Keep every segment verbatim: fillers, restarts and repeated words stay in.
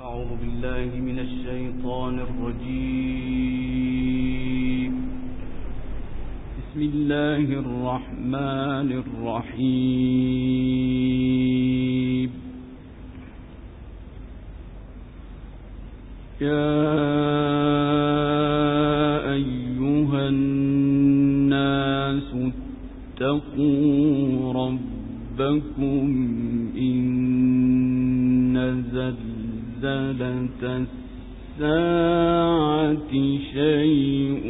أعوذ بالله من الشيطان الرجيم. بسم الله الرحمن الرحيم. يا أيها الناس اتقوا ربكم إن زلزلة الساعة شيء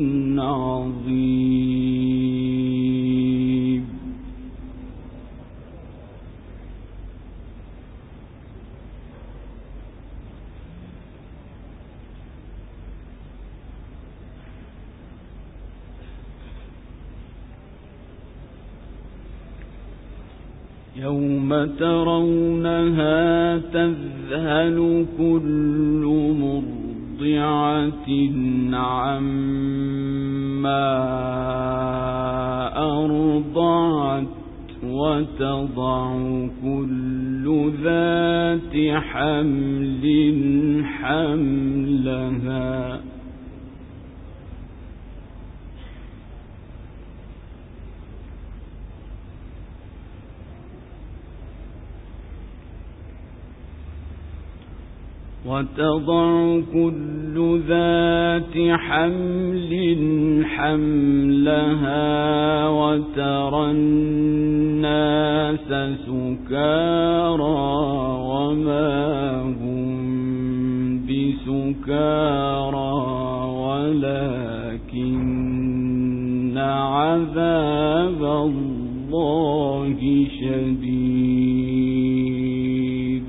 عظيم. يوم ترونها تذهل كل مرضعة عما أرضعت وتضع كل ذات حمل حملها وتضع كل ذات حمل حملها وترى الناس سكارى وما هم بسكارى ولكن عذاب الله شديد.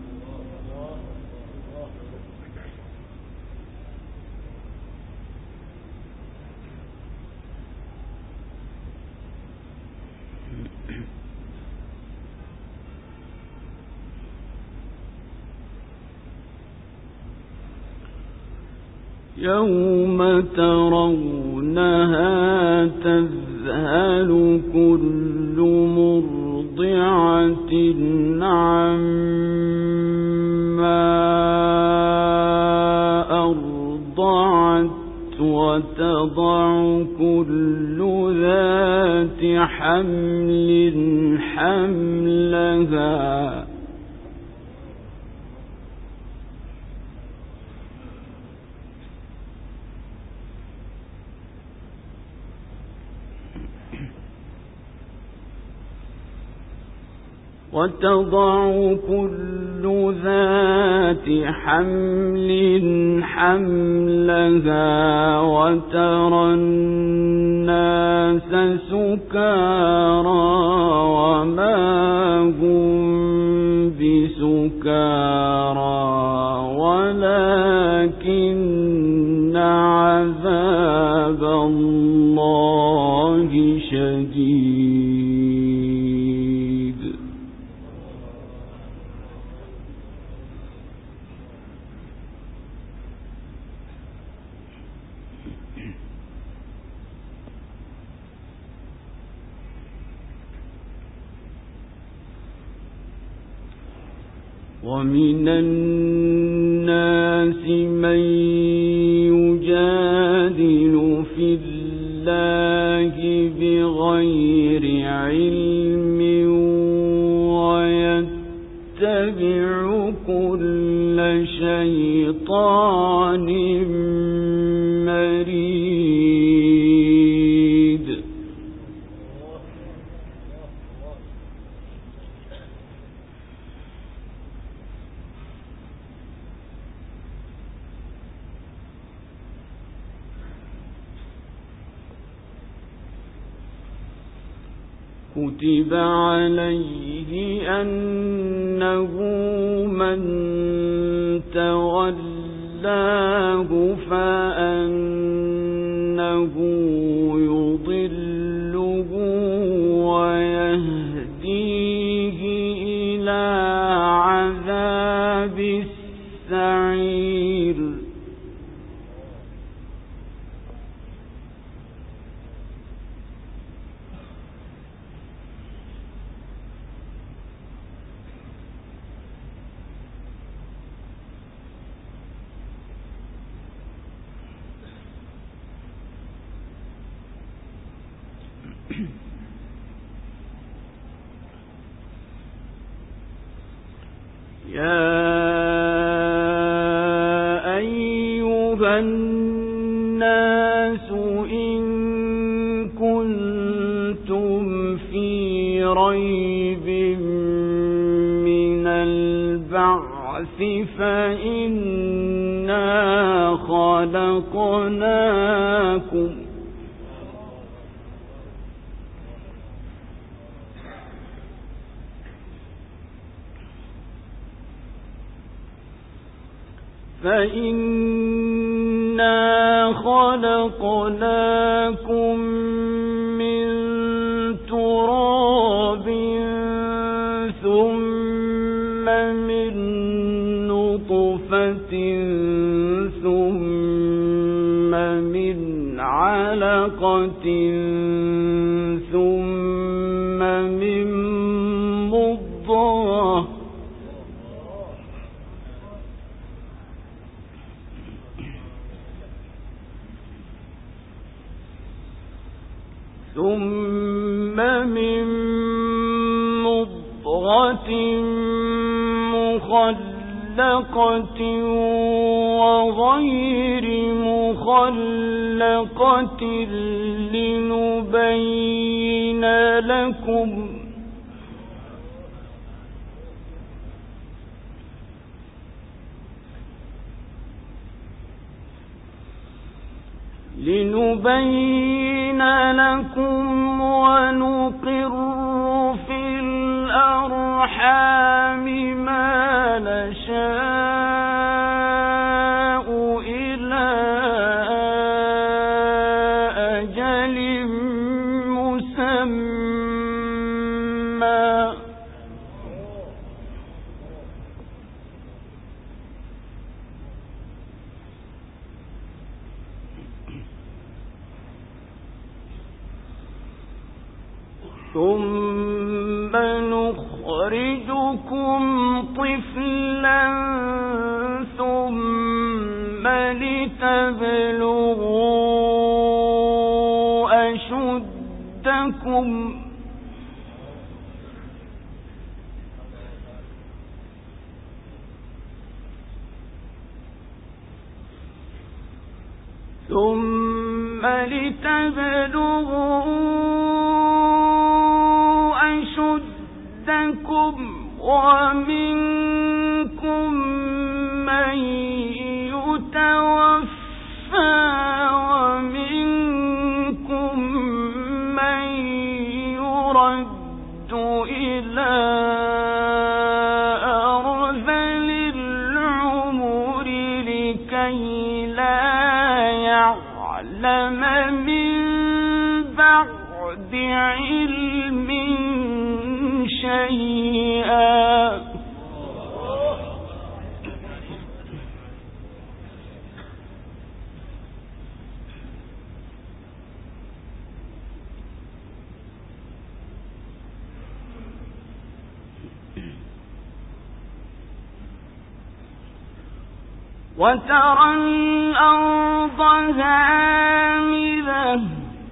يوم ترونها تذهل كل مرضعة عما أرضعت وتضع كل ذات حمل حملها وتضع كل ذات حمل حملها وترى الناس سكارى وما هم بسكارى ولكن عذاب الله شديد. ومن الناس من يجادل في الله بغير علم ويتبع كل شيطان مريد. كتب عليه أنه من تولاه فأنه يضله ويهديه إلى عذاب السعير. يا أيها الناس إن كنتم في ريب من البعث فإنا خلقناكم فإنا خلقناكم من تراب ثم من نطفة ثم من علقة ثم من مضغة ثم من مضغة مخلقة وغير مخلقة لنبين لكم لنبين لكم ونقر في الأرحام ما نشاء إلى أجل مسمى ثم نخرجكم طفلا ثم لتبلغوا أشدكم ثم لتبلغوا أشدكم ومنكم من يتوفى ومنكم من يرد إلى أرذل العمر لكي لا يعلم من بعد علم شيئا وترى الأرض هامدة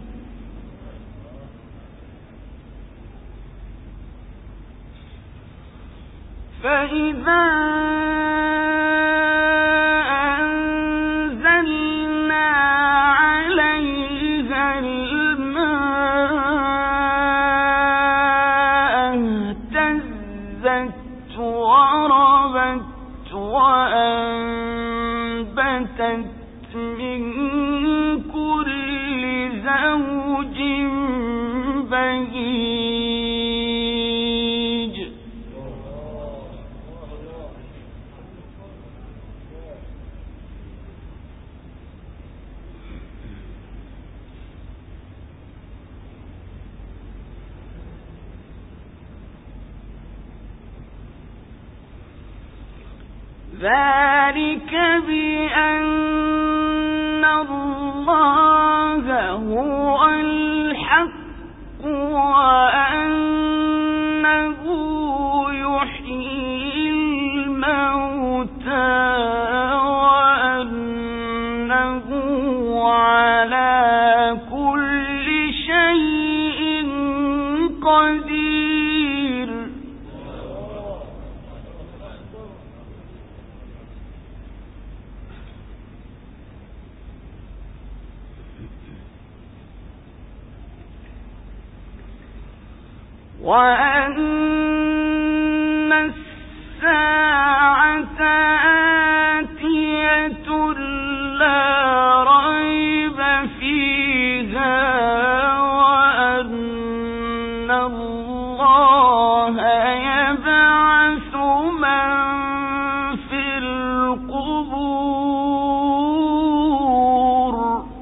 فإذا أنزلنا عليها الماء اهتزت وربت وأنبتت من كل زوج بهيج ذلك بأن الله هو الحق وأنه يحيي الموتى وأنه على كل شيء وأن الساعة آتية لا ريب فيها وأن الله يبعث من في القبور.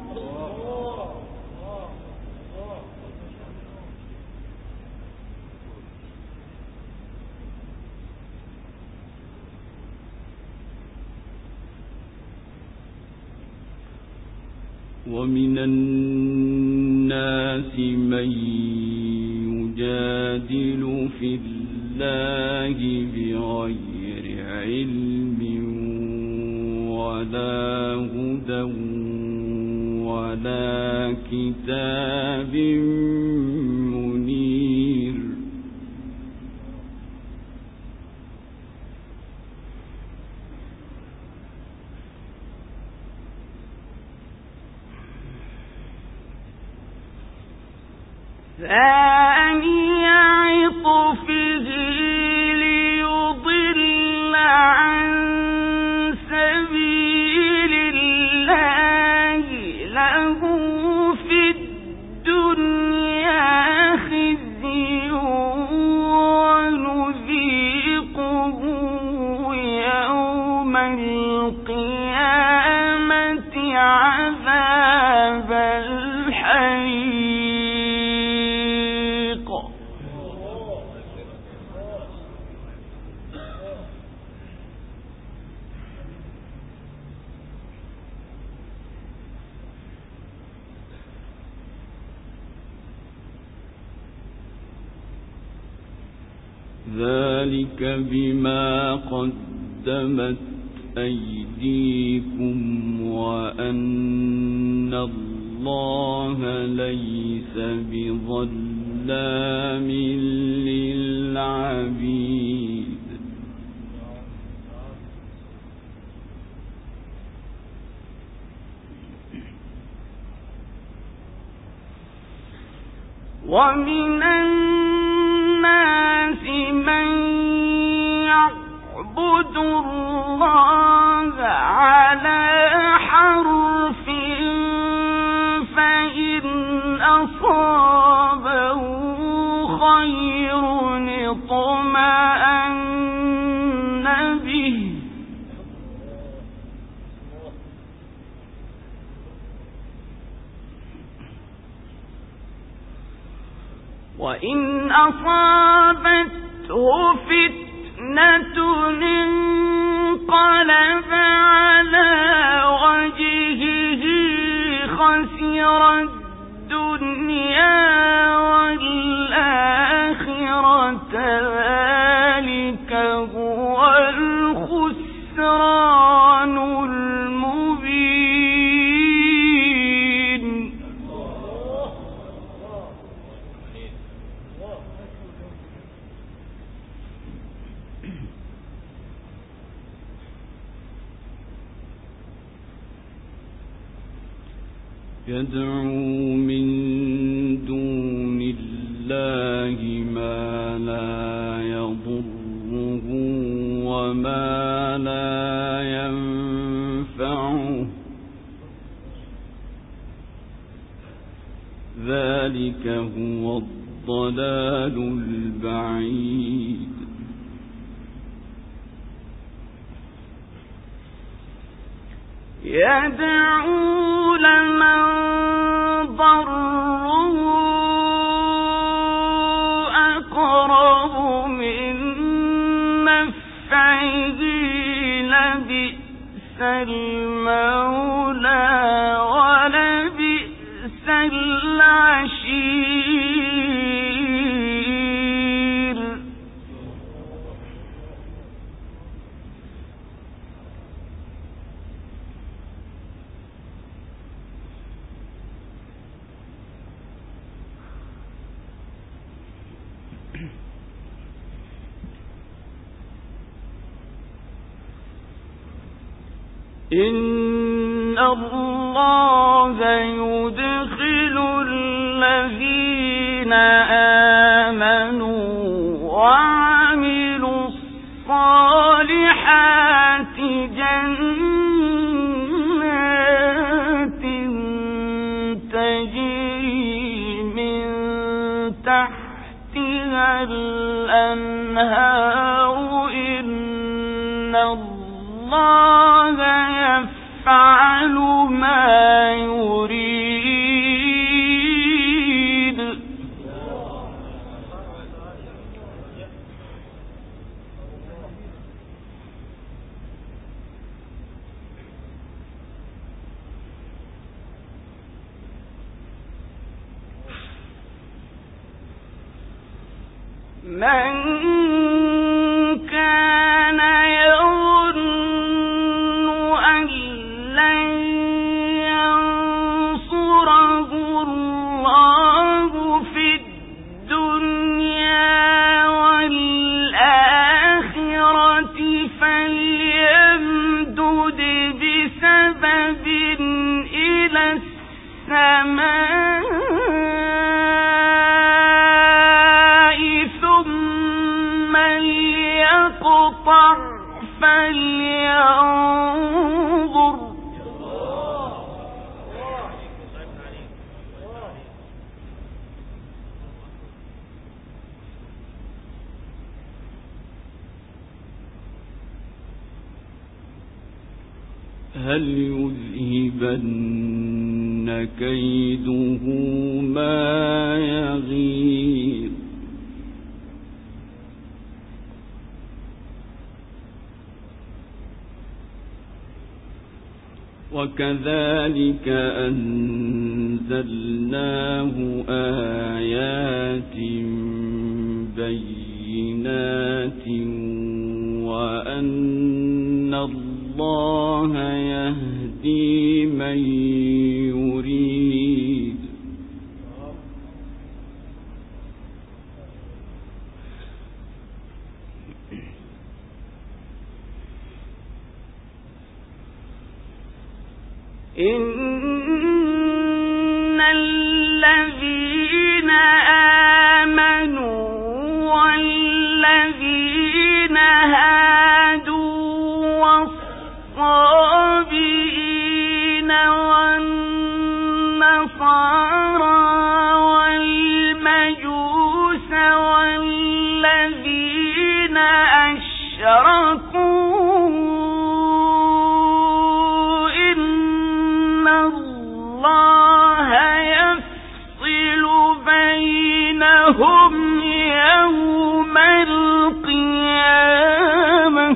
ومن الناس من يجادل في الله بغير علم ولا هدى ولا كتاب منير. ثاني عطفه ليضل عن سبيل الله له في الدنيا خزي ونذيقه يوم القيامة عذاب الحريق. ذلك بما قدمت أيديكم وأن الله ليس بظلام للعبيد. ومن الناس من يعبد الله على حرف فإن أصابه خير اطمأن به وإن أصابته فتنة انقلب على وجهه خسر الدنيا والآخرة ذلك هو الخسران المبين. يدعو من دون الله ما لا يضره وما لا ينفعه ذلك هو الضلال البعيد. يدعو لمن ضره أقرب من نفعه لبئس المولى ولبئس العشير. إن الله يدخل الذين آمنوا وعملوا الصالحات جنات تجري من تحتها الأنهار إن الله يفعل ما يريد. من كان يظن أن لن ينصره الله في الدنيا والآخرة فليمدد بسبب إلى السماء فليقطع فلينظر هل يذهبن كيده ما يغيظ وكذلك أنزلناه آيات بينات وأن الله يهدي من يريد. إن الذين آمنوا والذين هادوا والصابئين والنصارى والمجوس والذين أشركوا الله يفصل بينهم يوم القيامة.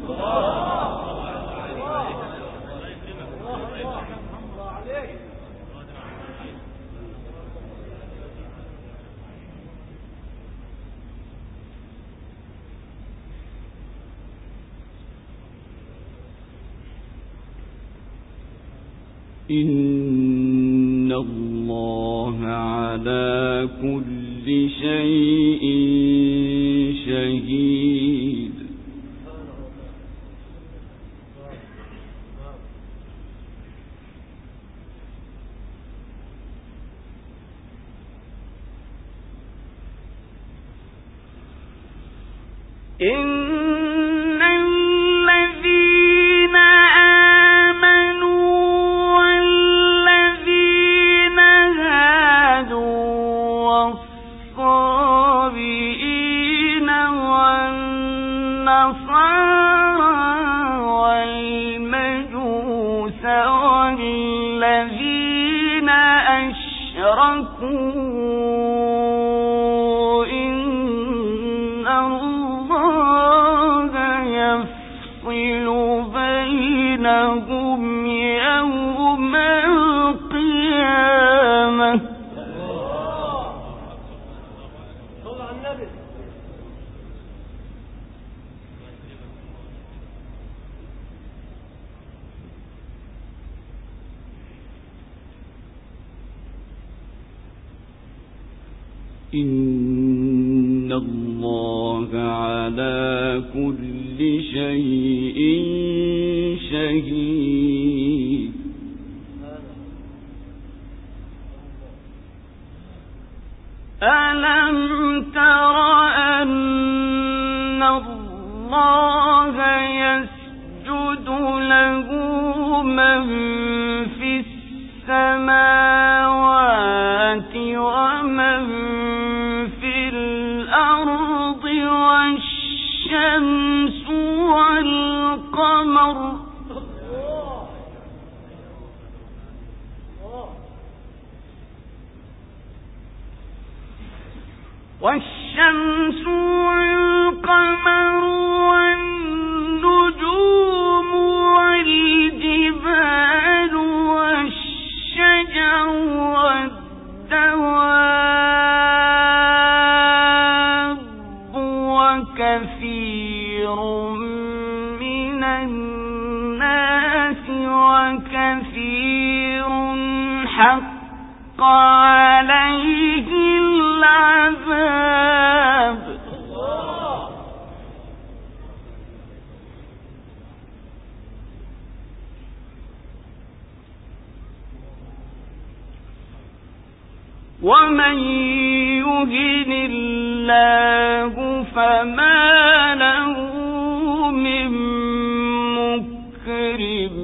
إن الله على كل شيء شهيد. إن الذين آمنوا والذين هادوا والصابئين والنصارى والمجوس والذين أشركوا بينهم يوم القيامة. إن الله على كل شيء شهيد. ألا ألم تر أن الله يسجد له من في السماوات ومن في الأرض والشمس والقمر والشمس والقمر والنجوم والجبال والشجر والدواب وكثير من الناس وكثير حق عليه العذاب. ومن يهن الله فما له من مكرم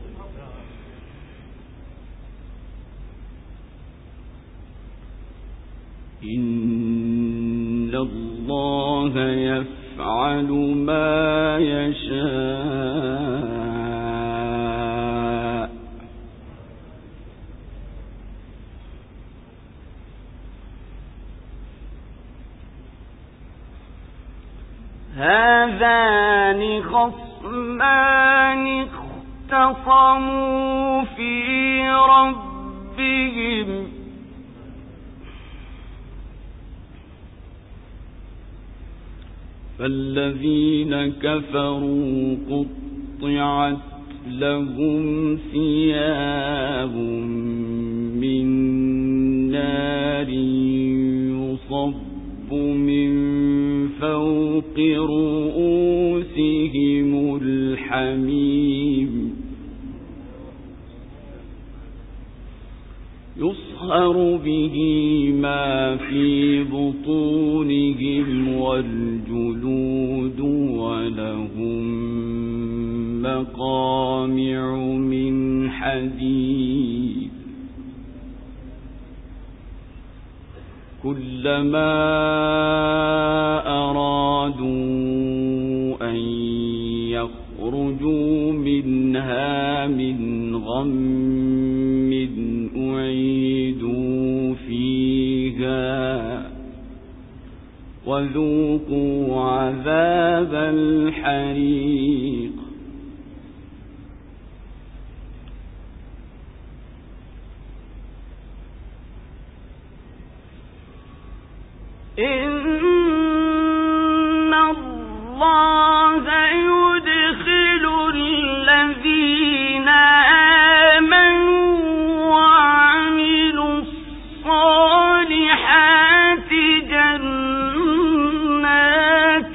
إن الله يفعل ما يشاء. هذان خصمان اختصموا في ربهم فالذين كفروا قطعت لهم ثياب من نار يصب من فوق رؤوسهم الحميم يصهر به ما في بطونهم والجلود ولهم مقامع من حديد كلما أرادوا أن يخرجوا منها من غم أعيدوا فيها وذوقوا عذاب الحريق إن الله يدخل الذين آمنوا وعملوا الصالحات جنات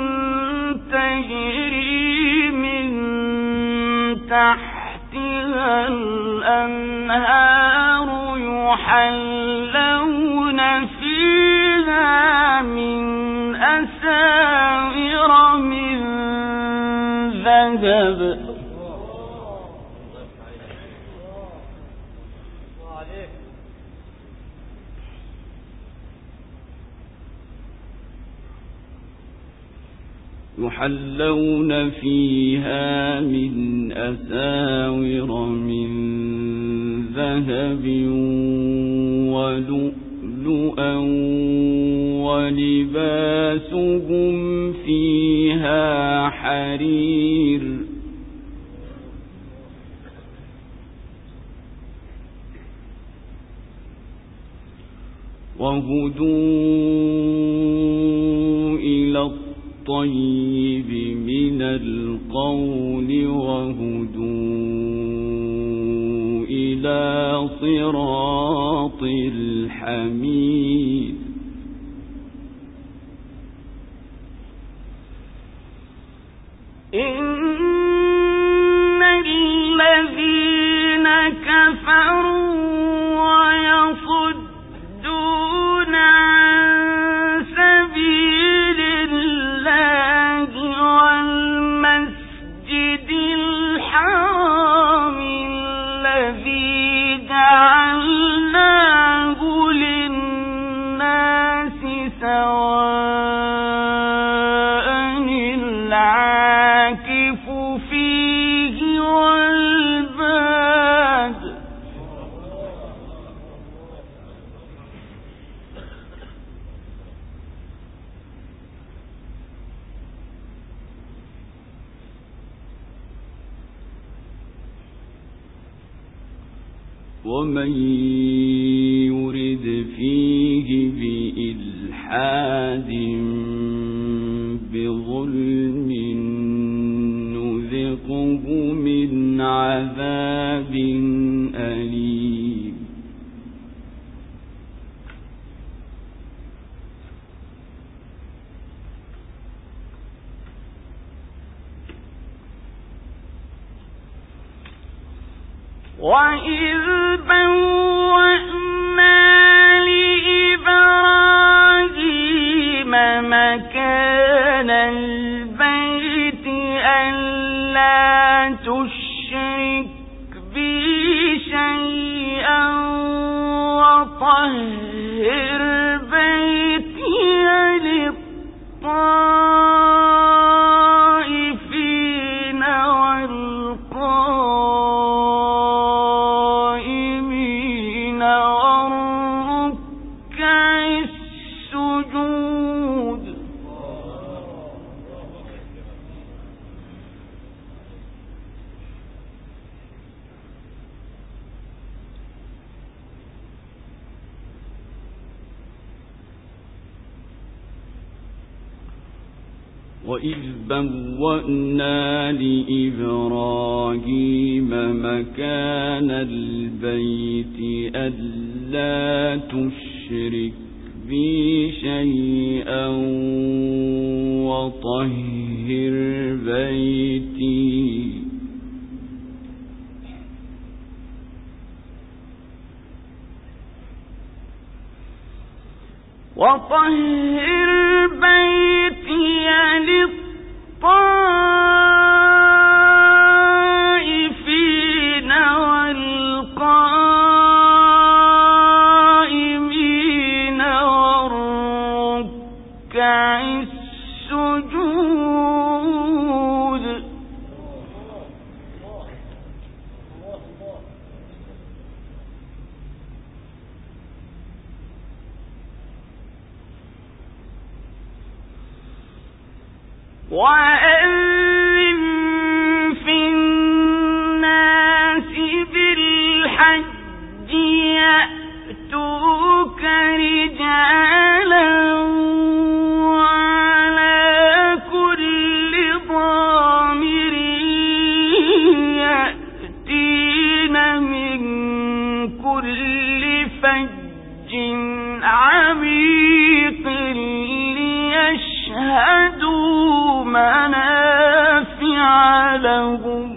تجري من تحتها الأنهار يحلون فيها من أساور من ذهب يحلون فيها من أساور من ذهب ولؤلؤا ولباسهم فيها حرير وهدوا إلى الطيب من القول وهدوا إلى صراط الحميد إن الذين كفروا ويصدون عن العاكف فيه والباد ومن يرد فيه بإلحاد بظلم نذقه من عذاب أليم وَإِذْ بَوَّأْنَا لِإِبْرَاهِيمَ مَكَانَ الْبَيْتِ أَلَّا تُشْرِكْ بِي شَيْئًا وَطَهِّرْ بَيْتِيَ لِلطَّائِفِينَ والقائمين والركع السجود وَإِذْ بَوَّأْنَا لِإِبْرَاهِيمَ مَكَانَ الْبَيْتِ أَلَّا تُشْرِكْ بِي شَيْئًا وَطَهِّرْ بَيْتِي وَطَهِّرْ بَيْتِيَ لِلطَّائِفِينَ وَالْقَائِمِينَ وَالرُّكَّعِ السُّجُودِ وَأَذِّن فِي النَّاسِ بِالْحَجِّ يَأْتُوكَ رِجَالًا وَعَلَى كُلِّ ضَامِرٍ يَأْتِينَ مِنْ كُلِّ فَجٍّ عَمِيقٍ لِيَشْهَدُوا مَنَافِعَ لَهُمْ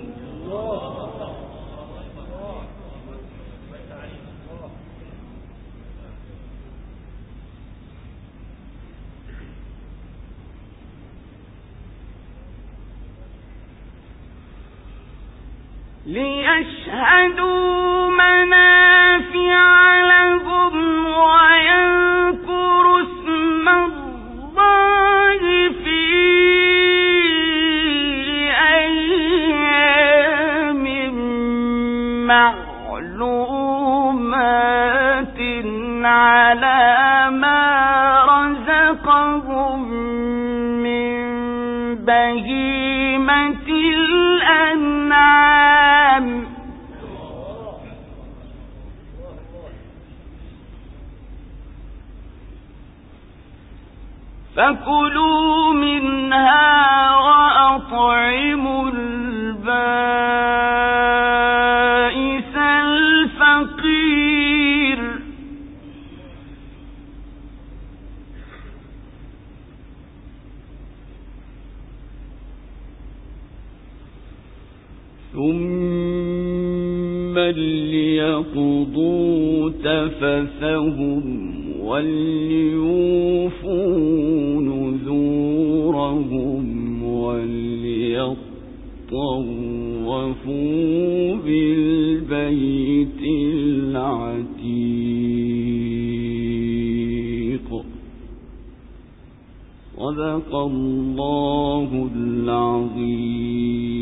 ليشهدوا منافع لهم ويذكروا اسم الله في أيام معلومات على ما رزقهم من بهيمة الأنعام فكلوا منها وأطعموا البائس الفقير ثم ليقضوا تفثهم وليوفوا نذورهم وليطوفوا بالبيت العتيق صدق الله العظيم.